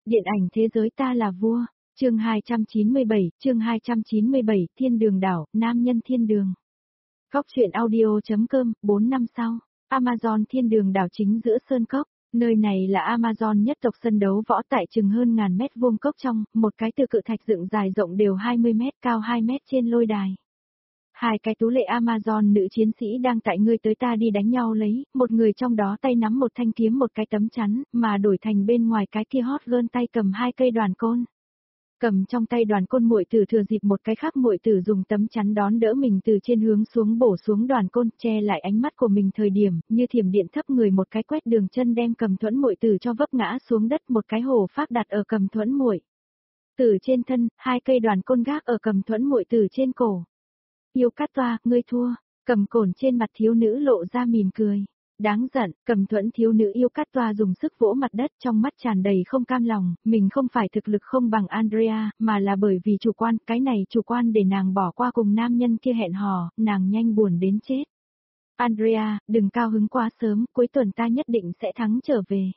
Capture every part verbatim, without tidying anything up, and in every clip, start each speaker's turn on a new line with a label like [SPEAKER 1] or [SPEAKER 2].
[SPEAKER 1] Điện ảnh thế giới ta là vua, chương hai trăm chín mươi bảy, chương hai trăm chín mươi bảy, Thiên Đường Đảo, Nam Nhân Thiên Đường. Góc truyện audio.com, bốn năm sau, Amazon Thiên Đường Đảo chính giữa sơn cốc, nơi này là Amazon nhất tộc sân đấu võ tại chừng hơn ngàn mét vuông cốc trong, một cái từ cự thạch dựng dài rộng đều hai mươi mét cao hai mét trên lôi đài. Hai cái tú lệ Amazon nữ chiến sĩ đang tại ngươi tới ta đi đánh nhau lấy, một người trong đó tay nắm một thanh kiếm một cái tấm chắn, mà đổi thành bên ngoài cái kia hot girl tay cầm hai cây đoàn côn. Cầm trong tay đoàn côn muội tử thừa dịp một cái khác muội tử dùng tấm chắn đón đỡ mình từ trên hướng xuống bổ xuống đoàn côn che lại ánh mắt của mình thời điểm, như thiểm điện thấp người một cái quét đường chân đem cầm thuẫn muội tử cho vấp ngã xuống đất một cái hổ phác đặt ở cầm thuẫn muội tử trên thân, hai cây đoàn côn gác ở cầm thuẫn muội tử trên cổ. Yêu cát toa, ngươi thua, cầm cồn trên mặt thiếu nữ lộ ra mỉm cười. Đáng giận, cầm thuẫn thiếu nữ yêu cát toa dùng sức vỗ mặt đất trong mắt tràn đầy không cam lòng, mình không phải thực lực không bằng Andrea, mà là bởi vì chủ quan, cái này chủ quan để nàng bỏ qua cùng nam nhân kia hẹn hò, nàng nhanh buồn đến chết. Andrea, đừng cao hứng quá sớm, cuối tuần ta nhất định sẽ thắng trở về.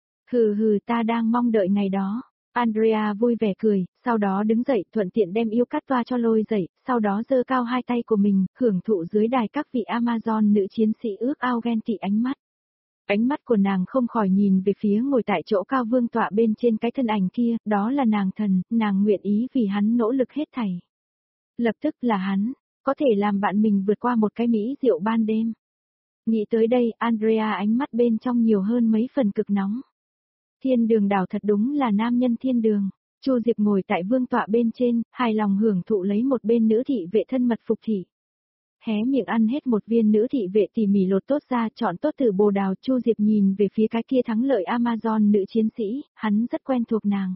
[SPEAKER 1] Hừ hừ ta đang mong đợi ngày đó. Andrea vui vẻ cười, sau đó đứng dậy thuận tiện đem yêu cát toa cho lôi dậy, sau đó giơ cao hai tay của mình, hưởng thụ dưới đài các vị Amazon nữ chiến sĩ ước ao ghen tị ánh mắt. Ánh mắt của nàng không khỏi nhìn về phía ngồi tại chỗ cao vương tọa bên trên cái thân ảnh kia, đó là nàng thần, nàng nguyện ý vì hắn nỗ lực hết thảy. Lập tức là hắn, có thể làm bạn mình vượt qua một cái mỹ rượu ban đêm. Nghĩ tới đây, Andrea ánh mắt bên trong nhiều hơn mấy phần cực nóng. Thiên Đường Đảo thật đúng là nam nhân thiên đường. Chu Diệp ngồi tại vương tọa bên trên, hài lòng hưởng thụ lấy một bên nữ thị vệ thân mật phục thị. Hé miệng ăn hết một viên nữ thị vệ tỉ mỉ lột tốt ra chọn tốt từ bồ đào. Chu Diệp nhìn về phía cái kia thắng lợi Amazon nữ chiến sĩ, hắn rất quen thuộc nàng.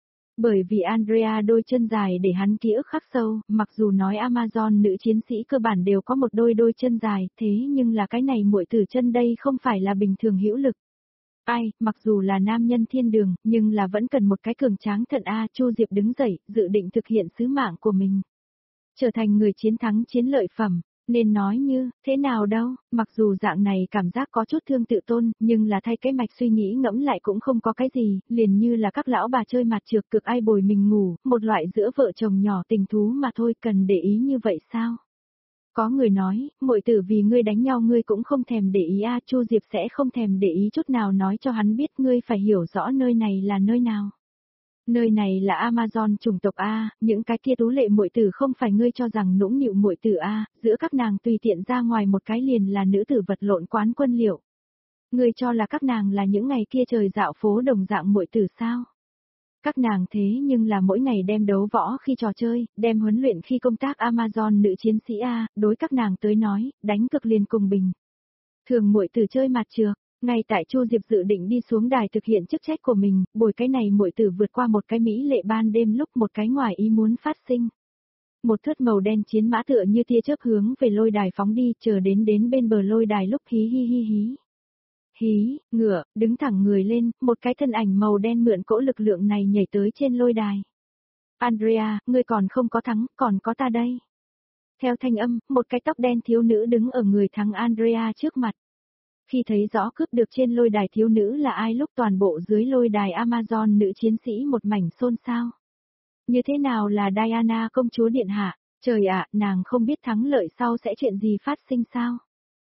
[SPEAKER 1] Bởi vì Andrea đôi chân dài để hắn ký ức khắc sâu, mặc dù nói Amazon nữ chiến sĩ cơ bản đều có một đôi đôi chân dài, thế nhưng là cái này muội tử chân đây không phải là bình thường hữu lực. Ai, mặc dù là nam nhân thiên đường, nhưng là vẫn cần một cái cường tráng thận A. Chu Diệp đứng dậy, dự định thực hiện sứ mạng của mình. Trở thành người chiến thắng chiến lợi phẩm, nên nói như, thế nào đâu, mặc dù dạng này cảm giác có chút thương tự tôn, nhưng là thay cái mạch suy nghĩ ngẫm lại cũng không có cái gì, liền như là các lão bà chơi mặt trược cực ai bồi mình ngủ, một loại giữa vợ chồng nhỏ tình thú mà thôi, cần để ý như vậy sao? Có người nói, muội tử vì ngươi đánh nhau ngươi cũng không thèm để ý a. Chu Diệp sẽ không thèm để ý chút nào nói cho hắn biết ngươi phải hiểu rõ nơi này là nơi nào. Nơi này là Amazon chủng tộc A, những cái kia tú lệ muội tử không phải ngươi cho rằng nũng nịu muội tử A, giữa các nàng tùy tiện ra ngoài một cái liền là nữ tử vật lộn quán quân liệu. Ngươi cho là các nàng là những ngày kia trời dạo phố đồng dạng muội tử sao? Các nàng thế nhưng là mỗi ngày đem đấu võ khi trò chơi, đem huấn luyện khi công tác Amazon nữ chiến sĩ A, đối các nàng tới nói, đánh cực liền cùng bình. Thường muội tử chơi mặt trược, ngay tại Chu Diệp dự định đi xuống đài thực hiện chức trách của mình, bồi cái này muội tử vượt qua một cái mỹ lệ ban đêm lúc một cái ngoài ý muốn phát sinh. Một thớt màu đen chiến mã tựa như tia chớp hướng về lôi đài phóng đi, chờ đến đến bên bờ lôi đài lúc hí hí hí hí. Hí, ngựa, đứng thẳng người lên, một cái thân ảnh màu đen mượn cỗ lực lượng này nhảy tới trên lôi đài. Andrea, ngươi còn không có thắng, còn có ta đây. Theo thanh âm, một cái tóc đen thiếu nữ đứng ở người thắng Andrea trước mặt. Khi thấy rõ cướp được trên lôi đài thiếu nữ là ai lúc toàn bộ dưới lôi đài Amazon nữ chiến sĩ một mảnh xôn xao. Như thế nào là Diana công chúa điện hạ, trời ạ, nàng không biết thắng lợi sau sẽ chuyện gì phát sinh sao?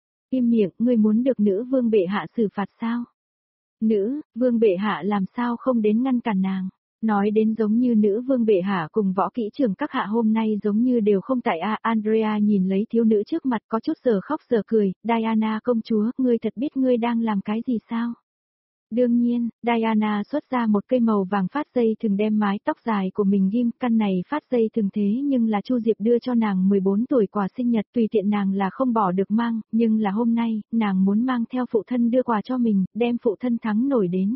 [SPEAKER 1] Im miệng, ngươi muốn được nữ vương bệ hạ xử phạt sao? Nữ, vương bệ hạ làm sao không đến ngăn cản nàng? Nói đến giống như nữ vương bệ hạ cùng võ kỹ trưởng các hạ hôm nay giống như đều không tại a. Andrea nhìn lấy thiếu nữ trước mặt có chút giờ khóc giờ cười, Diana công chúa, ngươi thật biết ngươi đang làm cái gì sao? Đương nhiên, Diana xuất ra một cây màu vàng phát dây thừng đem mái tóc dài của mình ghim, căn này phát dây thừng thế nhưng là Chu Diệp đưa cho nàng mười bốn tuổi quà sinh nhật, tùy tiện nàng là không bỏ được mang, nhưng là hôm nay, nàng muốn mang theo phụ thân đưa quà cho mình, đem phụ thân thắng nổi đến.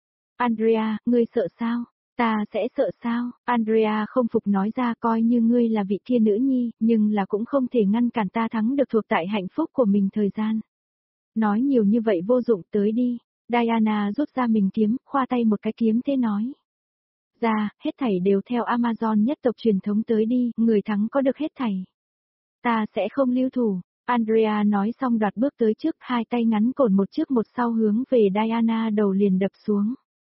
[SPEAKER 1] Andrea, ngươi sợ sao? Ta sẽ sợ sao? Andrea không phục nói ra, coi như ngươi là vị kia nữ nhi, nhưng là cũng không thể ngăn cản ta thắng được thuộc tại hạnh phúc của mình thời gian. Nói nhiều như vậy vô dụng, tới đi. Diana rút ra mình kiếm, khoa tay một cái kiếm thế nói. Ra, hết thảy đều theo Amazon nhất tộc truyền thống tới đi, người thắng có được hết thảy. Ta sẽ không lưu thủ. Andrea nói xong đoạt bước tới trước, hai tay ngắn cổn một trước một sau hướng về Diana đầu liền đập xuống.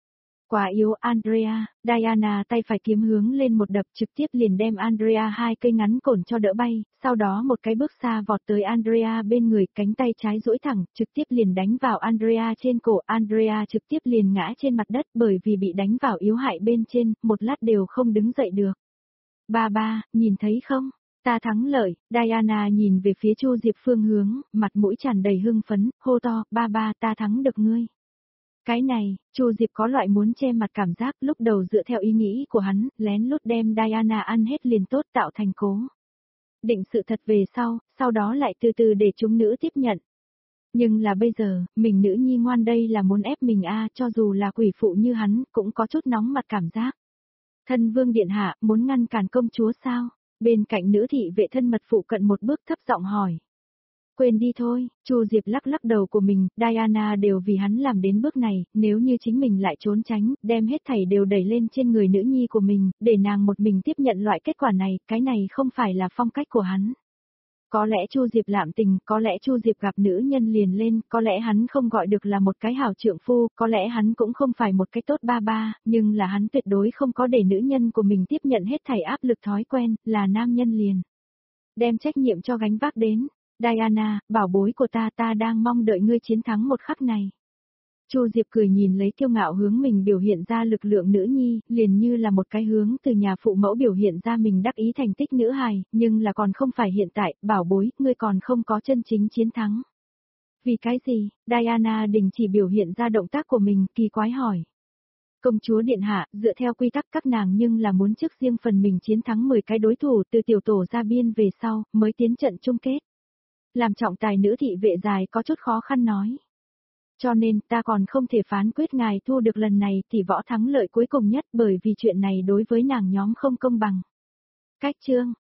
[SPEAKER 1] Quá yếu Andrea, Diana tay phải kiếm hướng lên một đập trực tiếp liền đem Andrea hai cây ngắn cổn cho đỡ bay, sau đó một cái bước xa vọt tới Andrea bên người, cánh tay trái duỗi thẳng, trực tiếp liền đánh vào Andrea trên cổ, Andrea trực tiếp liền ngã trên mặt đất bởi vì bị đánh vào yếu hại bên trên, một lát đều không đứng dậy được. Ba ba, nhìn thấy không? Ta thắng lợi, Diana nhìn về phía Chu Diệp phương hướng, mặt mũi tràn đầy hưng phấn, hô to, ba ba ta thắng được ngươi. Cái này, Chu Diệp có loại muốn che mặt cảm giác, lúc đầu dựa theo ý nghĩ của hắn, lén lút đem Diana ăn hết liền tốt tạo thành cố. Định sự thật về sau, sau đó lại từ từ để chúng nữ tiếp nhận. Nhưng là bây giờ, mình nữ nhi ngoan đây là muốn ép mình a, cho dù là quỷ phụ như hắn, cũng có chút nóng mặt cảm giác. Thân vương điện hạ, muốn ngăn cản công chúa sao? Bên cạnh nữ thị vệ thân mật phụ cận một bước thấp giọng hỏi. Quên đi thôi, Chu Diệp lắc lắc đầu của mình, Diana đều vì hắn làm đến bước này, nếu như chính mình lại trốn tránh, đem hết thảy đều đẩy lên trên người nữ nhi của mình, để nàng một mình tiếp nhận loại kết quả này, cái này không phải là phong cách của hắn. Có lẽ Chu Diệp lạm tình, có lẽ Chu Diệp gặp nữ nhân liền lên, có lẽ hắn không gọi được là một cái hảo trượng phu, có lẽ hắn cũng không phải một cái tốt ba ba, nhưng là hắn tuyệt đối không có để nữ nhân của mình tiếp nhận hết thảy áp lực thói quen, là nam nhân liền. Đem trách nhiệm cho gánh vác đến. Diana, bảo bối của ta ta đang mong đợi ngươi chiến thắng một khắc này. Chu Diệp cười nhìn lấy kiêu ngạo hướng mình biểu hiện ra lực lượng nữ nhi, liền như là một cái hướng từ nhà phụ mẫu biểu hiện ra mình đắc ý thành tích nữ hài, nhưng là còn không phải hiện tại, bảo bối, ngươi còn không có chân chính chiến thắng. Vì cái gì? Diana đình chỉ biểu hiện ra động tác của mình, kỳ quái hỏi. Công chúa điện hạ, dựa theo quy tắc các nàng nhưng là muốn trước riêng phần mình chiến thắng mười cái đối thủ từ tiểu tổ ra biên về sau, mới tiến trận chung kết. Làm trọng tài nữ thị vệ dài có chút khó khăn nói. Cho nên ta còn không thể phán quyết ngài thu được lần này thì võ thắng lợi cuối cùng nhất bởi vì chuyện này đối với nàng nhóm không công bằng. Cách chương,